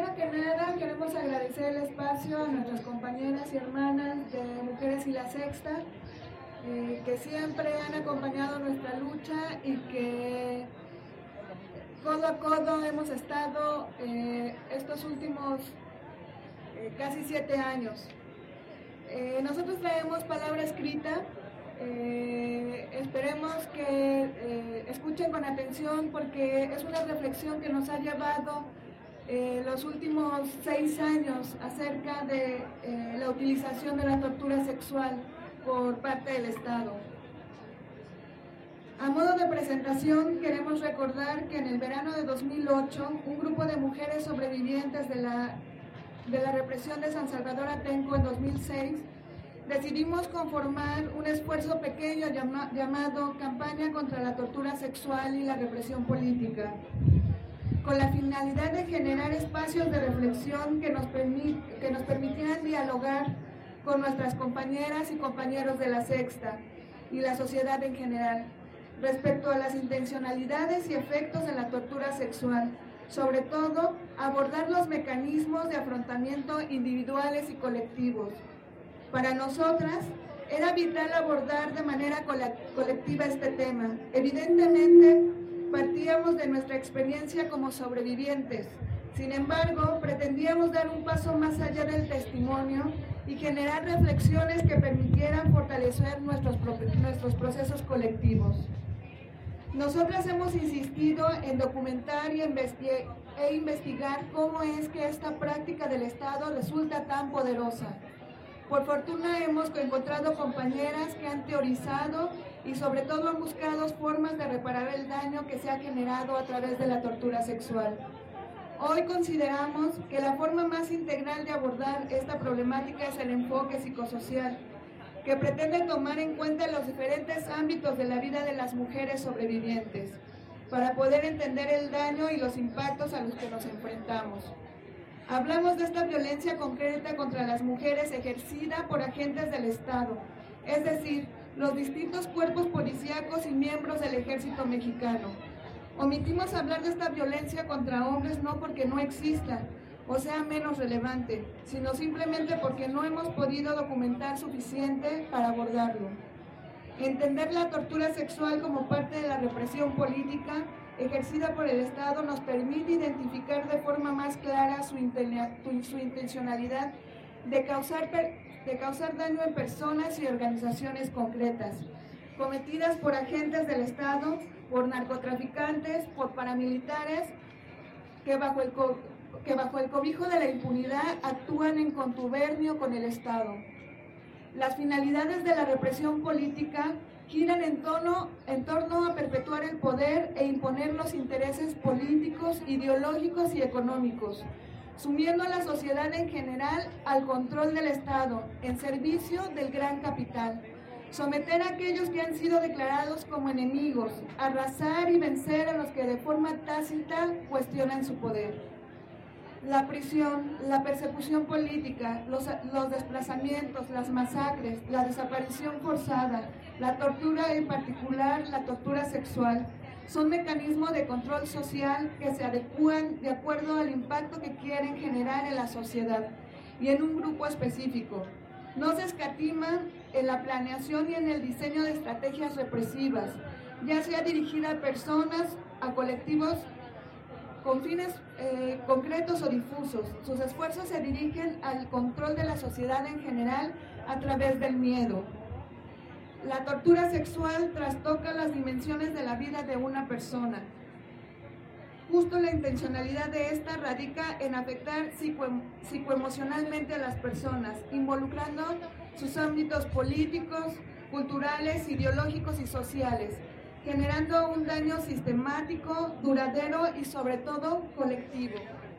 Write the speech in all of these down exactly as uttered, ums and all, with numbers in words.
primero que nada queremos agradecer el espacio a nuestras compañeras y hermanas de Mujeres y la Sexta, eh, que siempre han acompañado nuestra lucha y que codo a codo hemos estado eh, estos últimos eh, casi siete años. Eh, nosotros traemos palabra escrita, eh, esperemos que eh, escuchen con atención porque es una reflexión que nos ha llevado eh, los últimos seis años acerca de eh, la utilización de la tortura sexual por parte del Estado. A modo de presentación, queremos recordar que en el verano de dos mil ocho, un grupo de mujeres sobrevivientes de la, de la represión de San Salvador Atenco en dos mil seis, decidimos conformar un esfuerzo pequeño llama, llamado Campaña contra la Tortura Sexual y la Represión Política, con la finalidad de generar espacios de reflexión que nos, permit, que nos permitieran dialogar con nuestras compañeras y compañeros de la Sexta y la sociedad en general, respecto a las intencionalidades y efectos de la tortura sexual, sobre todo abordar los mecanismos de afrontamiento individuales y colectivos. Para nosotras era vital abordar de manera colectiva este tema. Evidentemente, partíamos de nuestra experiencia como sobrevivientes. Sin embargo, pretendíamos dar un paso más allá del testimonio y generar reflexiones que permitieran fortalecer nuestros, nuestros procesos colectivos. Nosotras hemos insistido en documentar y investigar, e investigar cómo es que esta práctica del Estado resulta tan poderosa. Por fortuna hemos encontrado compañeras que han teorizado y sobre todo han buscado formas de reparar el daño que se ha generado a través de la tortura sexual. Hoy consideramos que la forma más integral de abordar esta problemática es el enfoque psicosocial, que pretende tomar en cuenta los diferentes ámbitos de la vida de las mujeres sobrevivientes, para poder entender el daño y los impactos a los que nos enfrentamos. Hablamos de esta violencia concreta contra las mujeres ejercida por agentes del Estado, es decir, los distintos cuerpos policíacos y miembros del Ejército Mexicano. Omitimos hablar de esta violencia contra hombres no porque no exista, o sea menos relevante, sino simplemente porque no hemos podido documentar suficiente para abordarlo. Entender la tortura sexual como parte de la represión política ejercida por el Estado nos permite identificar de forma más clara su, su intencionalidad de causar, de causar daño en personas y organizaciones concretas, cometidas por agentes del Estado, por narcotraficantes, por paramilitares, que bajo el que bajo el cobijo de la impunidad actúan en contubernio con el Estado. Las finalidades de la represión política giran en torno, en torno a perpetuar el poder e imponer los intereses políticos, ideológicos y económicos, sumiendo a la sociedad en general al control del Estado, en servicio del gran capital. Someter a aquellos que han sido declarados como enemigos, arrasar y vencer a los que de forma tácita cuestionan su poder. La prisión, la persecución política, los, los desplazamientos, las masacres, la desaparición forzada, la tortura, en particular la tortura sexual, son mecanismos de control social que se adecúan de acuerdo al impacto que quieren generar en la sociedad y en un grupo específico. No se escatima en la planeación y en el diseño de estrategias represivas, ya sea dirigida a personas, a colectivos, con fines eh, concretos o difusos. Sus esfuerzos se dirigen al control de la sociedad en general a través del miedo. La tortura sexual trastoca las dimensiones de la vida de una persona. Justo la intencionalidad de esta radica en afectar psico, psicoemocionalmente a las personas, involucrando sus ámbitos políticos, culturales, ideológicos y sociales, generando un daño sistemático, duradero y sobre todo colectivo.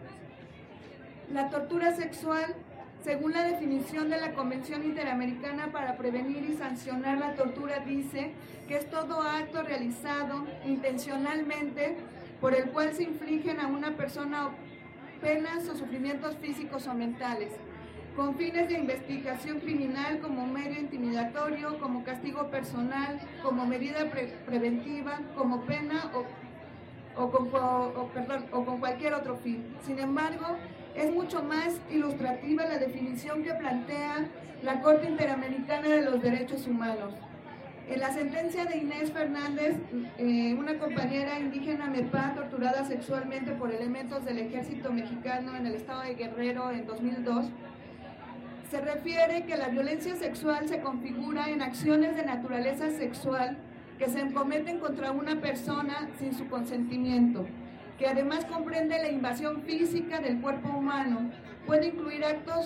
La tortura sexual, según la definición de la Convención Interamericana para Prevenir y Sancionar la Tortura, dice que es todo acto realizado intencionalmente por el cual se infligen a una persona penas o sufrimientos físicos o mentales, con fines de investigación criminal, como medio intimidatorio, como castigo personal, como medida pre preventiva, como pena o, o, con, o, perdón, o con cualquier otro fin. Sin embargo, Es mucho más ilustrativa la definición que plantea la Corte Interamericana de los Derechos Humanos. En la sentencia de Inés Fernández, eh, una compañera indígena Mepá torturada sexualmente por elementos del ejército mexicano en el estado de Guerrero en dos mil dos, se refiere que la violencia sexual se configura en acciones de naturaleza sexual que se cometen contra una persona sin su consentimiento, que además comprende la invasión física del cuerpo humano, puede incluir actos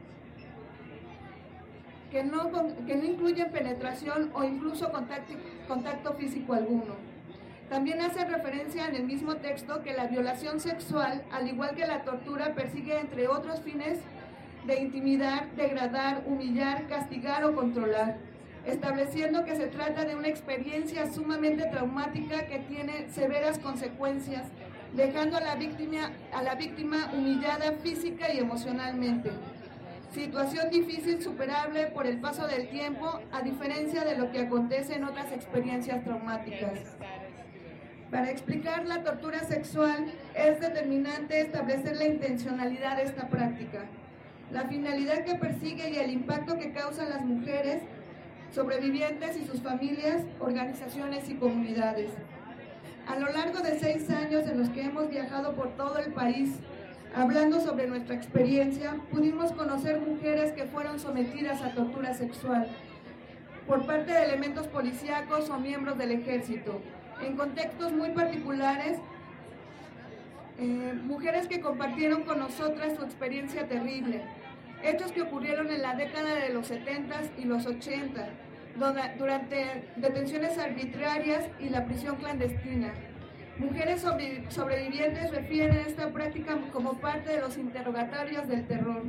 que no, que no incluyen penetración o incluso contacto, contacto físico alguno. También hace referencia en el mismo texto que la violación sexual, al igual que la tortura, persigue entre otros fines de intimidar, degradar, humillar, castigar o controlar, estableciendo que se trata de una experiencia sumamente traumática que tiene severas consecuencias, dejando a la víctima, a la víctima humillada física y emocionalmente. Situación difícil superable por el paso del tiempo, a diferencia de lo que acontece en otras experiencias traumáticas. Para explicar la tortura sexual es determinante establecer la intencionalidad de esta práctica, la finalidad que persigue y el impacto que causan las mujeres, sobrevivientes y sus familias, organizaciones y comunidades. A lo largo de seis años en los que hemos viajado por todo el país, hablando sobre nuestra experiencia, pudimos conocer mujeres que fueron sometidas a tortura sexual por parte de elementos policíacos o miembros del ejército, en contextos muy particulares, eh, mujeres que compartieron con nosotras su experiencia terrible, hechos que ocurrieron en la década de los setentas y los ochenta, durante detenciones arbitrarias y la prisión clandestina. Mujeres sobre, sobrevivientes refieren esta práctica como parte de los interrogatorios del terror.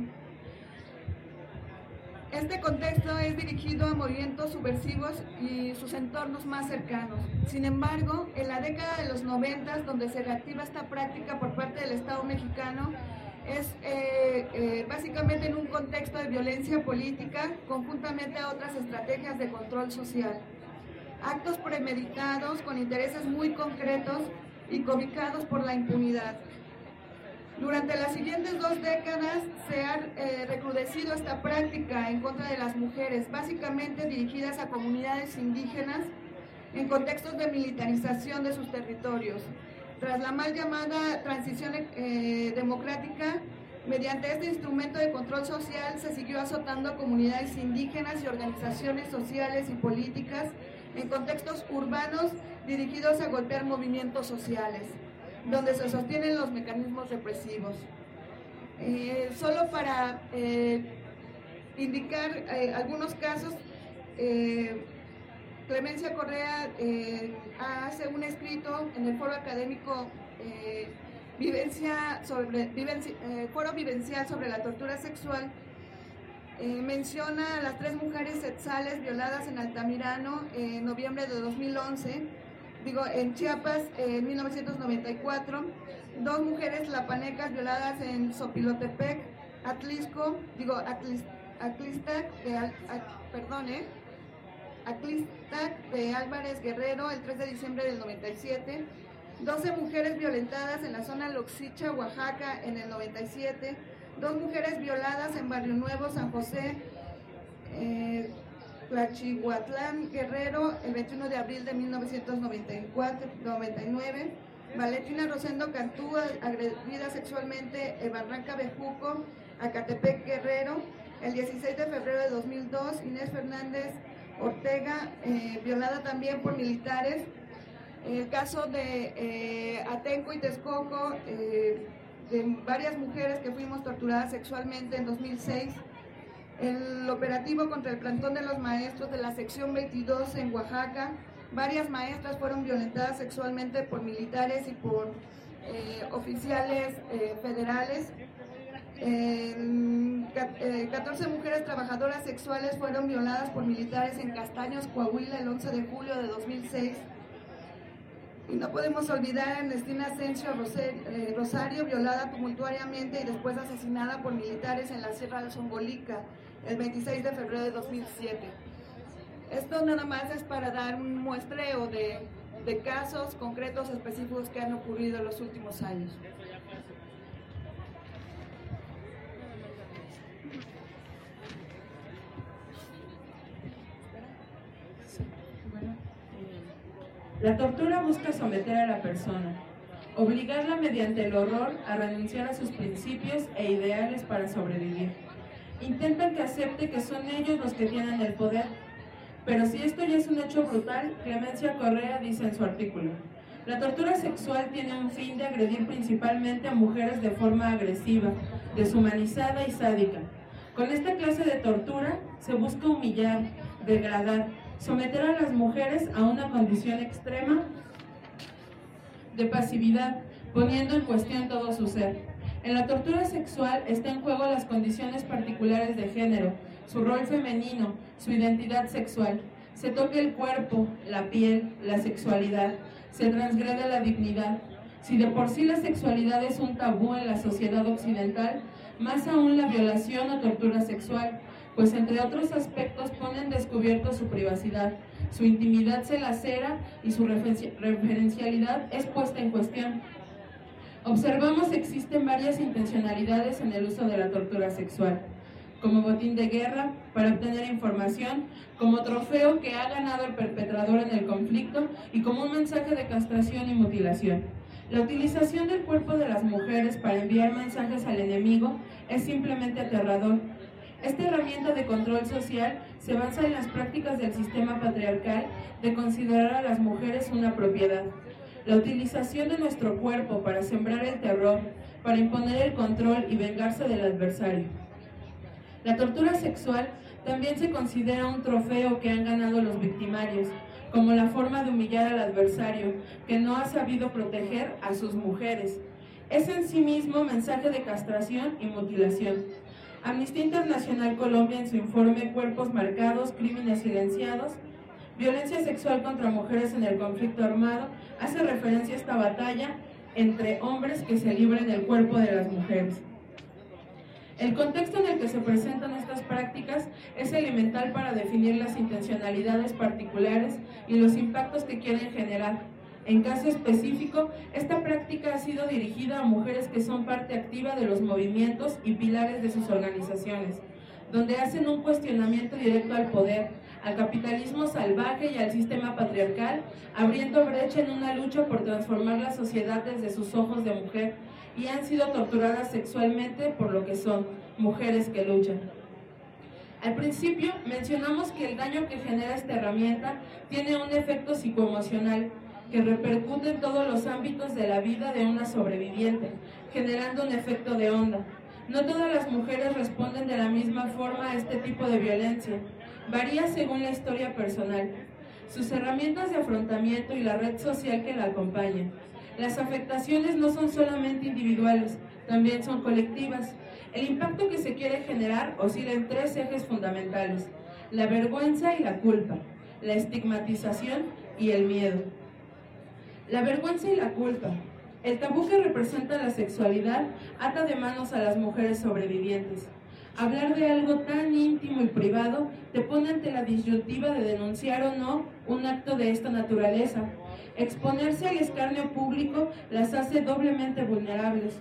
Este contexto es dirigido a movimientos subversivos y sus entornos más cercanos. Sin embargo, en la década de los noventas, donde se reactiva esta práctica por parte del Estado mexicano, es eh, eh, básicamente en un contexto de violencia política, conjuntamente a otras estrategias de control social. Actos premeditados con intereses muy concretos y cobijados por la impunidad. Durante las siguientes dos décadas se ha eh, recrudecido esta práctica en contra de las mujeres, básicamente dirigidas a comunidades indígenas en contextos de militarización de sus territorios. Tras la mal llamada transición eh, democrática, mediante este instrumento de control social se siguió azotando a comunidades indígenas y organizaciones sociales y políticas en contextos urbanos dirigidos a golpear movimientos sociales, donde se sostienen los mecanismos represivos. Eh, solo para eh, indicar eh, algunos casos, eh, Clemencia Correa eh, hace un escrito en el foro académico eh, vivencia sobre, vivencia, eh, Foro Vivencial sobre la tortura sexual. Eh, menciona a las tres mujeres etzales violadas en Altamirano en noviembre de dos mil once, digo, en Chiapas en mil novecientos noventa y cuatro, dos mujeres lapanecas violadas en Sopilotepec, Atlisco, digo, Atlis, Atlistac, de, Al, a, perdón, eh, Atlistac de Álvarez Guerrero el tres de diciembre del noventa y siete, doce mujeres violentadas en la zona Loxicha, Oaxaca en el noventa y siete, dos mujeres violadas en Barrio Nuevo, San José, eh, Tlachihuatlán, Guerrero, el veintiuno de abril de mil novecientos noventa y cuatro, noventa y nueve, Valentina Rosendo Cantú, agredida sexualmente en Barranca Bejuco, Acatepec, Guerrero, el dieciséis de febrero de dos mil dos, Inés Fernández Ortega, eh, violada también por militares. El caso de eh, Atenco y Texcoco, eh, de varias mujeres que fuimos torturadas sexualmente en dos mil seis, el operativo contra el plantón de los maestros de la sección veintidós en Oaxaca, varias maestras fueron violentadas sexualmente por militares y por eh, oficiales eh, federales. Eh, catorce mujeres trabajadoras sexuales fueron violadas por militares en Castaños, Coahuila, el once de julio de dos mil seis. Y no podemos olvidar a Ernestina Asensio Rosario, violada tumultuariamente y después asesinada por militares en la Sierra de Zongolica, el veintiséis de febrero de dos mil siete. Esto nada más es para dar un muestreo de, de casos concretos específicos que han ocurrido en los últimos años. La tortura busca someter a la persona, obligarla mediante el horror a renunciar a sus principios e ideales para sobrevivir. Intentan que acepte que son ellos los que tienen el poder, pero si esto ya es un hecho brutal, Clemencia Correa dice en su artículo: la tortura sexual tiene un fin de agredir principalmente a mujeres de forma agresiva, deshumanizada y sádica. Con esta clase de tortura se busca humillar, degradar, someter a las mujeres a una condición extrema de pasividad, poniendo en cuestión todo su ser. En la tortura sexual está en juego las condiciones particulares de género, su rol femenino, su identidad sexual. Se toca el cuerpo, la piel, la sexualidad, se transgrede la dignidad. Si de por sí la sexualidad es un tabú en la sociedad occidental, más aún la violación o tortura sexual, pues entre otros aspectos pone en descubierto su privacidad, su intimidad se lacera y su referencialidad es puesta en cuestión. Observamos que existen varias intencionalidades en el uso de la tortura sexual, como botín de guerra, para obtener información, como trofeo que ha ganado el perpetrador en el conflicto y como un mensaje de castración y mutilación. La utilización del cuerpo de las mujeres para enviar mensajes al enemigo es simplemente aterrador. Esta herramienta de control social se basa en las prácticas del sistema patriarcal de considerar a las mujeres una propiedad. La utilización de nuestro cuerpo para sembrar el terror, para imponer el control y vengarse del adversario. La tortura sexual también se considera un trofeo que han ganado los victimarios, como la forma de humillar al adversario, que no ha sabido proteger a sus mujeres. Es en sí mismo mensaje de castración y mutilación. Amnistía Internacional Colombia, en su informe Cuerpos Marcados, Crímenes Silenciados, Violencia Sexual contra Mujeres en el Conflicto Armado, hace referencia a esta batalla entre hombres que se libra en el cuerpo de las mujeres. El contexto en el que se presentan estas prácticas es elemental para definir las intencionalidades particulares y los impactos que quieren generar. En caso específico, esta práctica ha sido dirigida a mujeres que son parte activa de los movimientos y pilares de sus organizaciones, donde hacen un cuestionamiento directo al poder, al capitalismo salvaje y al sistema patriarcal, abriendo brecha en una lucha por transformar la sociedad desde sus ojos de mujer, y han sido torturadas sexualmente por lo que son, mujeres que luchan. Al principio mencionamos que el daño que genera esta herramienta tiene un efecto psicoemocional que repercute en todos los ámbitos de la vida de una sobreviviente, generando un efecto de onda. No todas las mujeres responden de la misma forma a este tipo de violencia. Varía según la historia personal, sus herramientas de afrontamiento y la red social que la acompaña. Las afectaciones no son solamente individuales, también son colectivas. El impacto que se quiere generar oscila en tres ejes fundamentales: la vergüenza y la culpa, la estigmatización y el miedo. La vergüenza y la culpa. El tabú que representa la sexualidad ata de manos a las mujeres sobrevivientes. Hablar de algo tan íntimo y privado te pone ante la disyuntiva de denunciar o no un acto de esta naturaleza. Exponerse al escarnio público las hace doblemente vulnerables.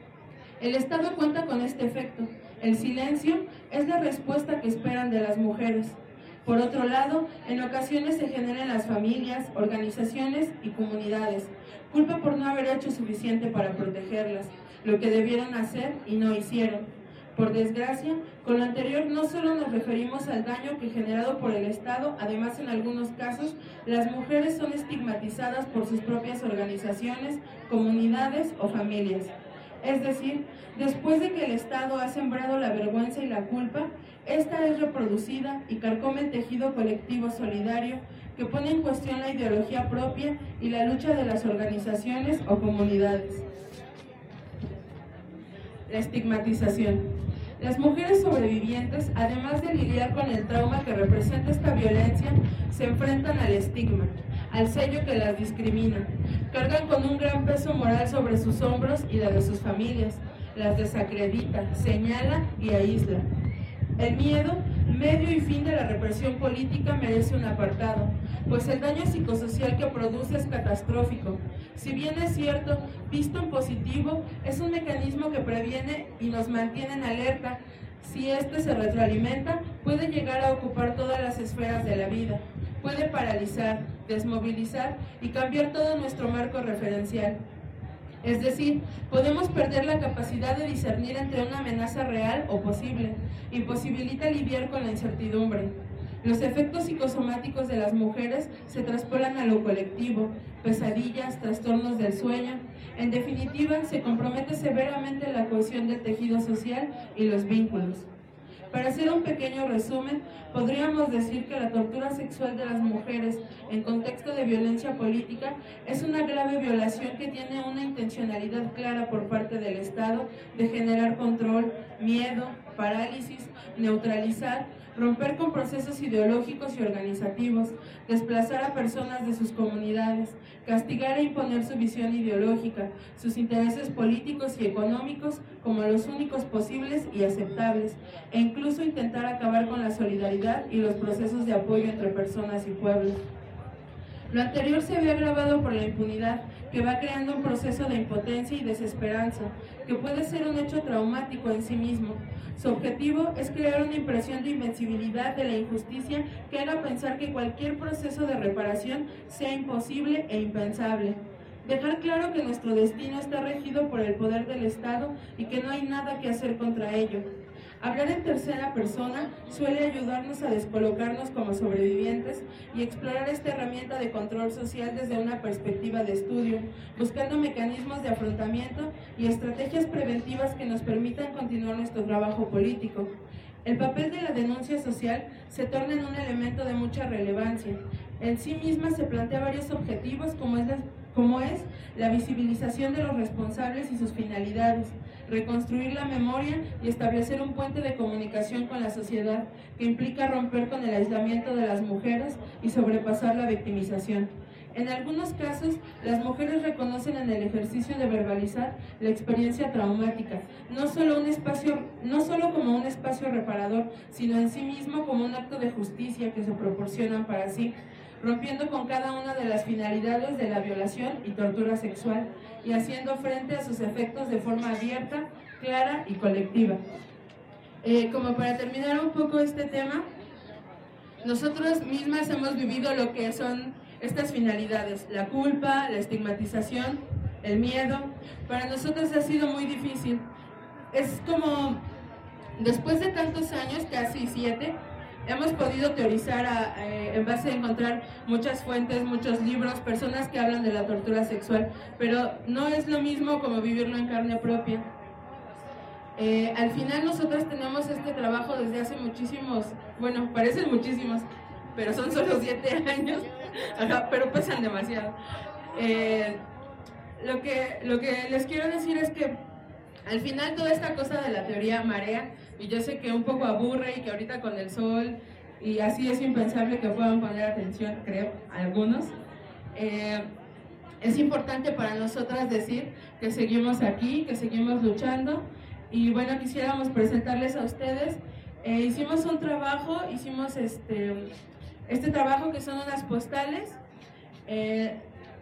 El Estado cuenta con este efecto. El silencio es la respuesta que esperan de las mujeres. Por otro lado, en ocasiones se genera en las familias, organizaciones y comunidades culpa por no haber hecho suficiente para protegerlas, lo que debieron hacer y no hicieron. Por desgracia, con lo anterior no solo nos referimos al daño que generado por el Estado, además en algunos casos, las mujeres son estigmatizadas por sus propias organizaciones, comunidades o familias. Es decir, después de que el Estado ha sembrado la vergüenza y la culpa, esta es reproducida y carcome el tejido colectivo solidario que pone en cuestión la ideología propia y la lucha de las organizaciones o comunidades. La estigmatización. Las mujeres sobrevivientes, además de lidiar con el trauma que representa esta violencia, se enfrentan al estigma, al sello que las discrimina. Cargan con un gran peso moral sobre sus hombros y la de sus familias. Las desacredita, señala y aísla. El miedo, medio y fin de la represión política, merece un apartado, pues el daño psicosocial que produce es catastrófico. Si bien es cierto, visto en positivo, es un mecanismo que previene y nos mantiene en alerta. Si este se retroalimenta, puede llegar a ocupar todas las esferas de la vida, puede paralizar, desmovilizar y cambiar todo nuestro marco referencial. Es decir, podemos perder la capacidad de discernir entre una amenaza real o posible, imposibilita lidiar con la incertidumbre. Los efectos psicosomáticos de las mujeres se traspolan a lo colectivo, pesadillas, trastornos del sueño. En definitiva, se compromete severamente la cohesión del tejido social y los vínculos. Para hacer un pequeño resumen, podríamos decir que la tortura sexual de las mujeres en contexto de violencia política es una grave violación que tiene una intencionalidad clara por parte del Estado de generar control, miedo, parálisis, neutralizar, romper con procesos ideológicos y organizativos, desplazar a personas de sus comunidades, castigar e imponer su visión ideológica, sus intereses políticos y económicos como los únicos posibles y aceptables, e incluso intentar acabar con la solidaridad y los procesos de apoyo entre personas y pueblos. Lo anterior se ve agravado por la impunidad, que va creando un proceso de impotencia y desesperanza, que puede ser un hecho traumático en sí mismo. Su objetivo es crear una impresión de invencibilidad de la injusticia que haga pensar que cualquier proceso de reparación sea imposible e impensable. Dejar claro que nuestro destino está regido por el poder del Estado y que no hay nada que hacer contra ello. Hablar en tercera persona suele ayudarnos a descolocarnos como sobrevivientes y explorar esta herramienta de control social desde una perspectiva de estudio, buscando mecanismos de afrontamiento y estrategias preventivas que nos permitan continuar nuestro trabajo político. El papel de la denuncia social se torna en un elemento de mucha relevancia. En sí misma se plantea varios objetivos, como es la, como es la visibilización de los responsables y sus finalidades, reconstruir la memoria y establecer un puente de comunicación con la sociedad que implica romper con el aislamiento de las mujeres y sobrepasar la victimización. En algunos casos, las mujeres reconocen en el ejercicio de verbalizar la experiencia traumática, no solo, un espacio, no solo como un espacio reparador, sino en sí mismo como un acto de justicia que se proporcionan para sí, rompiendo con cada una de las finalidades de la violación y tortura sexual y haciendo frente a sus efectos de forma abierta, clara y colectiva. Eh, como para terminar un poco este tema, nosotros mismas hemos vivido lo que son estas finalidades, la culpa, la estigmatización, el miedo. Para nosotros ha sido muy difícil. Es como, después de tantos años, casi siete, hemos podido teorizar a, eh, en base a encontrar muchas fuentes, muchos libros, personas que hablan de la tortura sexual, pero no es lo mismo como vivirlo en carne propia. Eh, al final nosotros tenemos este trabajo desde hace muchísimos, bueno, parecen muchísimos, pero son solo siete años, ajá, pero pesan demasiado. Eh, lo que, lo que les quiero decir es que al final toda esta cosa de la teoría marea, y yo sé que un poco aburre y que ahorita con el sol, y así es impensable que puedan poner atención, creo, algunos. Eh, es importante para nosotras decir que seguimos aquí, que seguimos luchando, y bueno, quisiéramos presentarles a ustedes. Eh, hicimos un trabajo, hicimos este, este trabajo que son unas postales, eh,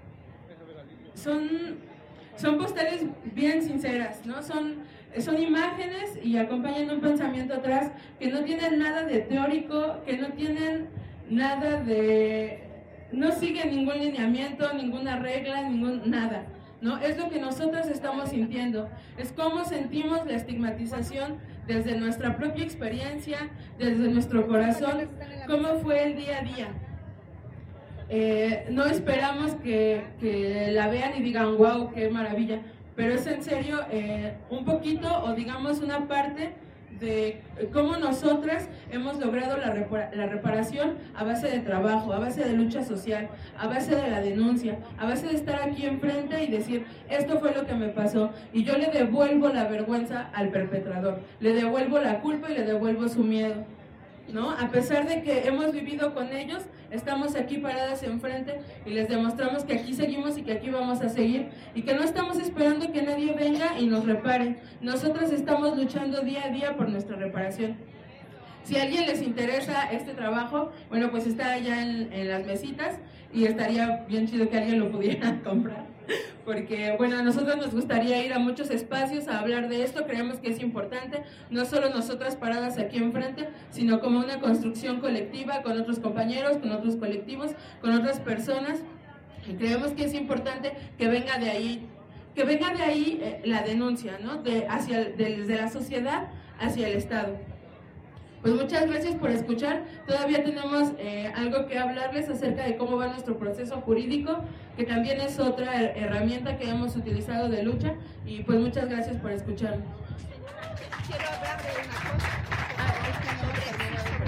son... Son postales bien sinceras, ¿no? Son, son imágenes y acompañan un pensamiento atrás que no tienen nada de teórico, que no tienen nada de... no siguen ningún lineamiento, ninguna regla, ningún nada, ¿no? Es lo que nosotros estamos sintiendo, es cómo sentimos la estigmatización desde nuestra propia experiencia, desde nuestro corazón, cómo fue el día a día. Eh, no esperamos que, que la vean y digan, wow, qué maravilla, pero es en serio eh, un poquito o digamos una parte de cómo nosotras hemos logrado la, repara la reparación a base de trabajo, a base de lucha social, a base de la denuncia, a base de estar aquí enfrente y decir, esto fue lo que me pasó, y yo le devuelvo la vergüenza al perpetrador, le devuelvo la culpa y le devuelvo su miedo, ¿no? A pesar de que hemos vivido con ellos, estamos aquí paradas enfrente y les demostramos que aquí seguimos y que aquí vamos a seguir y que no estamos esperando que nadie venga y nos repare. Nosotros estamos luchando día a día por nuestra reparación. Si a alguien les interesa este trabajo, bueno, pues está allá en, en las mesitas y estaría bien chido que alguien lo pudiera comprar. porque bueno, a nosotros nos gustaría ir a muchos espacios a hablar de esto, creemos que es importante, no solo nosotras paradas aquí enfrente, sino como una construcción colectiva con otros compañeros, con otros colectivos, con otras personas. Y creemos que es importante que venga de ahí, que venga de ahí eh, la denuncia, ¿no? De, hacia, de, desde la sociedad hacia el Estado. Pues muchas gracias por escuchar. Todavía tenemos eh, algo que hablarles acerca de cómo va nuestro proceso jurídico, que también es otra herramienta que hemos utilizado de lucha. Y pues muchas gracias por escucharnos. Quiero hablar de una cosa. Ah, es que no termino de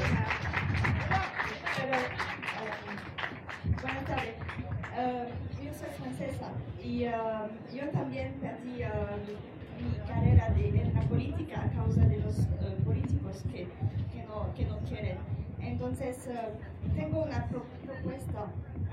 Pero, um, buenas tardes. Uh, yo soy francesa y uh, yo también perdí uh, mi carrera de, en la política a causa de los uh, políticos que, que, no, que no quieren. Entonces, uh, tengo una pro propuesta.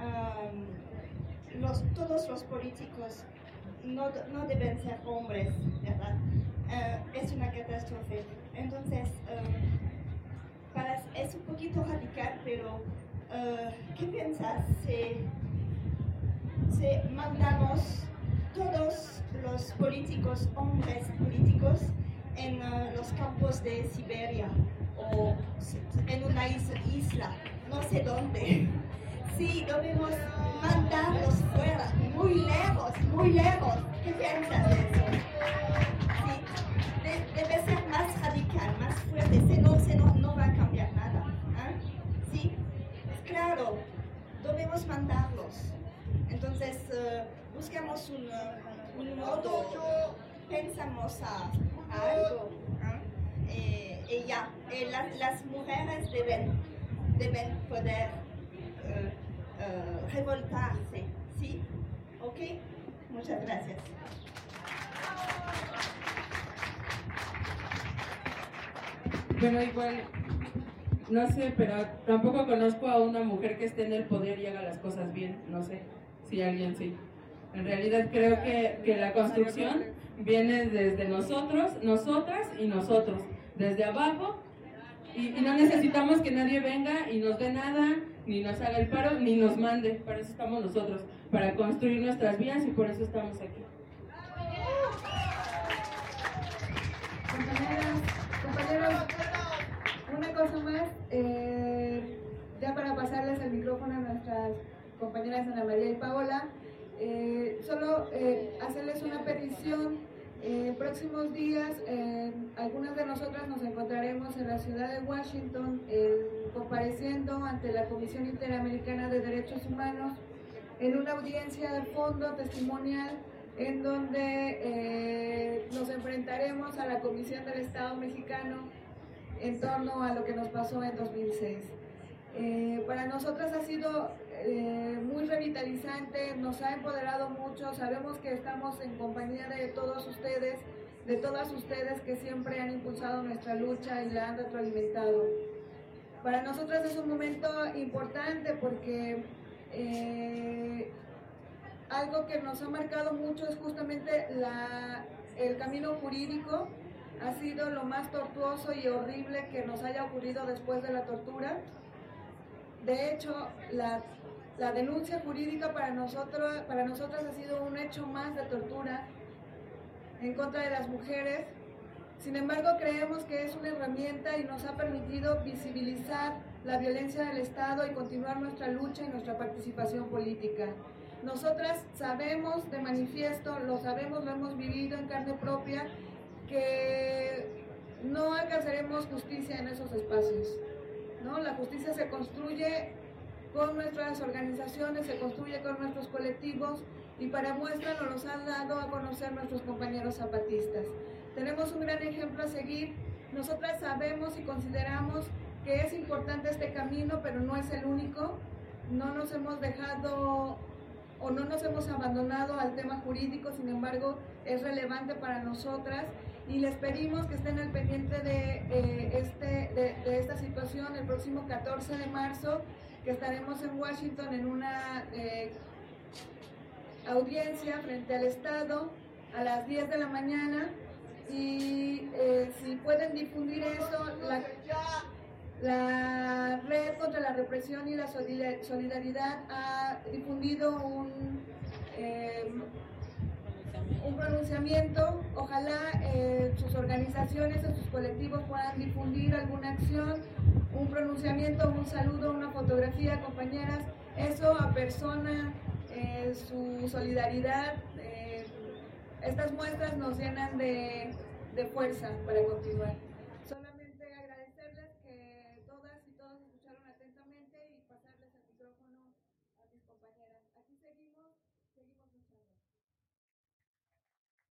Um, los, todos los políticos no, no deben ser hombres, ¿verdad? Uh, es una catástrofe. Entonces, um, para, es un poquito radical, pero uh, ¿qué piensas si, si mandamos todos los políticos, hombres políticos, en uh, los campos de Siberia o en una isla, no sé dónde? Sí, debemos mandarlos fuera, muy lejos, muy lejos. ¿Qué piensas de eso? Sí, de, debe ser más radical, más fuerte, si no, si no, no va a cambiar nada. ¿Eh? Sí, claro, debemos mandarlos. Entonces, uh, buscamos un, uh, un modo, pensamos a, a algo. ¿eh? Eh, y ya, eh, las, las mujeres deben, deben poder uh, uh, revoltarse, ¿sí? ¿Ok? Muchas gracias. Bueno, igual, no sé, pero tampoco conozco a una mujer que esté en el poder y haga las cosas bien, no sé si alguien sí. En realidad creo que, que la construcción viene desde nosotros, nosotras y nosotros, desde abajo, y, y no necesitamos que nadie venga y nos dé nada, ni nos haga el paro, ni nos mande. Para eso estamos nosotros, para construir nuestras vidas, y por eso estamos aquí. Compañeras, compañeros, una cosa más, eh, ya para pasarles el micrófono a nuestras compañeras Ana María y Paola, eh, solo eh, hacerles una petición. En próximos días, eh, algunas de nosotras nos encontraremos en la ciudad de Washington eh, compareciendo ante la Comisión Interamericana de Derechos Humanos en una audiencia de fondo testimonial en donde eh, nos enfrentaremos a la Comisión del Estado mexicano en torno a lo que nos pasó en dos mil seis. Eh, para nosotras ha sido eh, muy revitalizante, nos ha empoderado mucho, sabemos que estamos en compañía de todos ustedes, de todas ustedes que siempre han impulsado nuestra lucha y la han retroalimentado. Para nosotras es un momento importante porque eh, algo que nos ha marcado mucho es justamente la, el camino jurídico. Ha sido lo más tortuoso y horrible que nos haya ocurrido después de la tortura. De hecho, la, la denuncia jurídica para nosotros, para nosotras ha sido un hecho más de tortura en contra de las mujeres. Sin embargo, creemos que es una herramienta y nos ha permitido visibilizar la violencia del Estado y continuar nuestra lucha y nuestra participación política. Nosotras sabemos de manifiesto, lo sabemos, lo hemos vivido en carne propia, que no alcanzaremos justicia en esos espacios, ¿no? La justicia se construye con nuestras organizaciones, se construye con nuestros colectivos, y para muestra nos los han dado a conocer nuestros compañeros zapatistas. Tenemos un gran ejemplo a seguir. Nosotras sabemos y consideramos que es importante este camino, pero no es el único. No nos hemos dejado o no nos hemos abandonado al tema jurídico, sin embargo es relevante para nosotras, y les pedimos que estén al pendiente de, eh, este, de, de esta situación el próximo catorce de marzo, que estaremos en Washington en una eh, audiencia frente al Estado a las diez de la mañana, y eh, si pueden difundir eso, la, la Red contra la Represión y la Solidaridad ha difundido un eh, un pronunciamiento, ojalá eh, sus organizaciones o sus colectivos puedan difundir alguna acción, un pronunciamiento, un saludo, una fotografía, compañeras, eso apersona eh, su solidaridad, eh, estas muestras nos llenan de, de fuerza para continuar. Solamente agradecerles que todas y todos escucharon atentamente y pasarles el micrófono a mis compañeras. Aquí seguimos, seguimos luchando.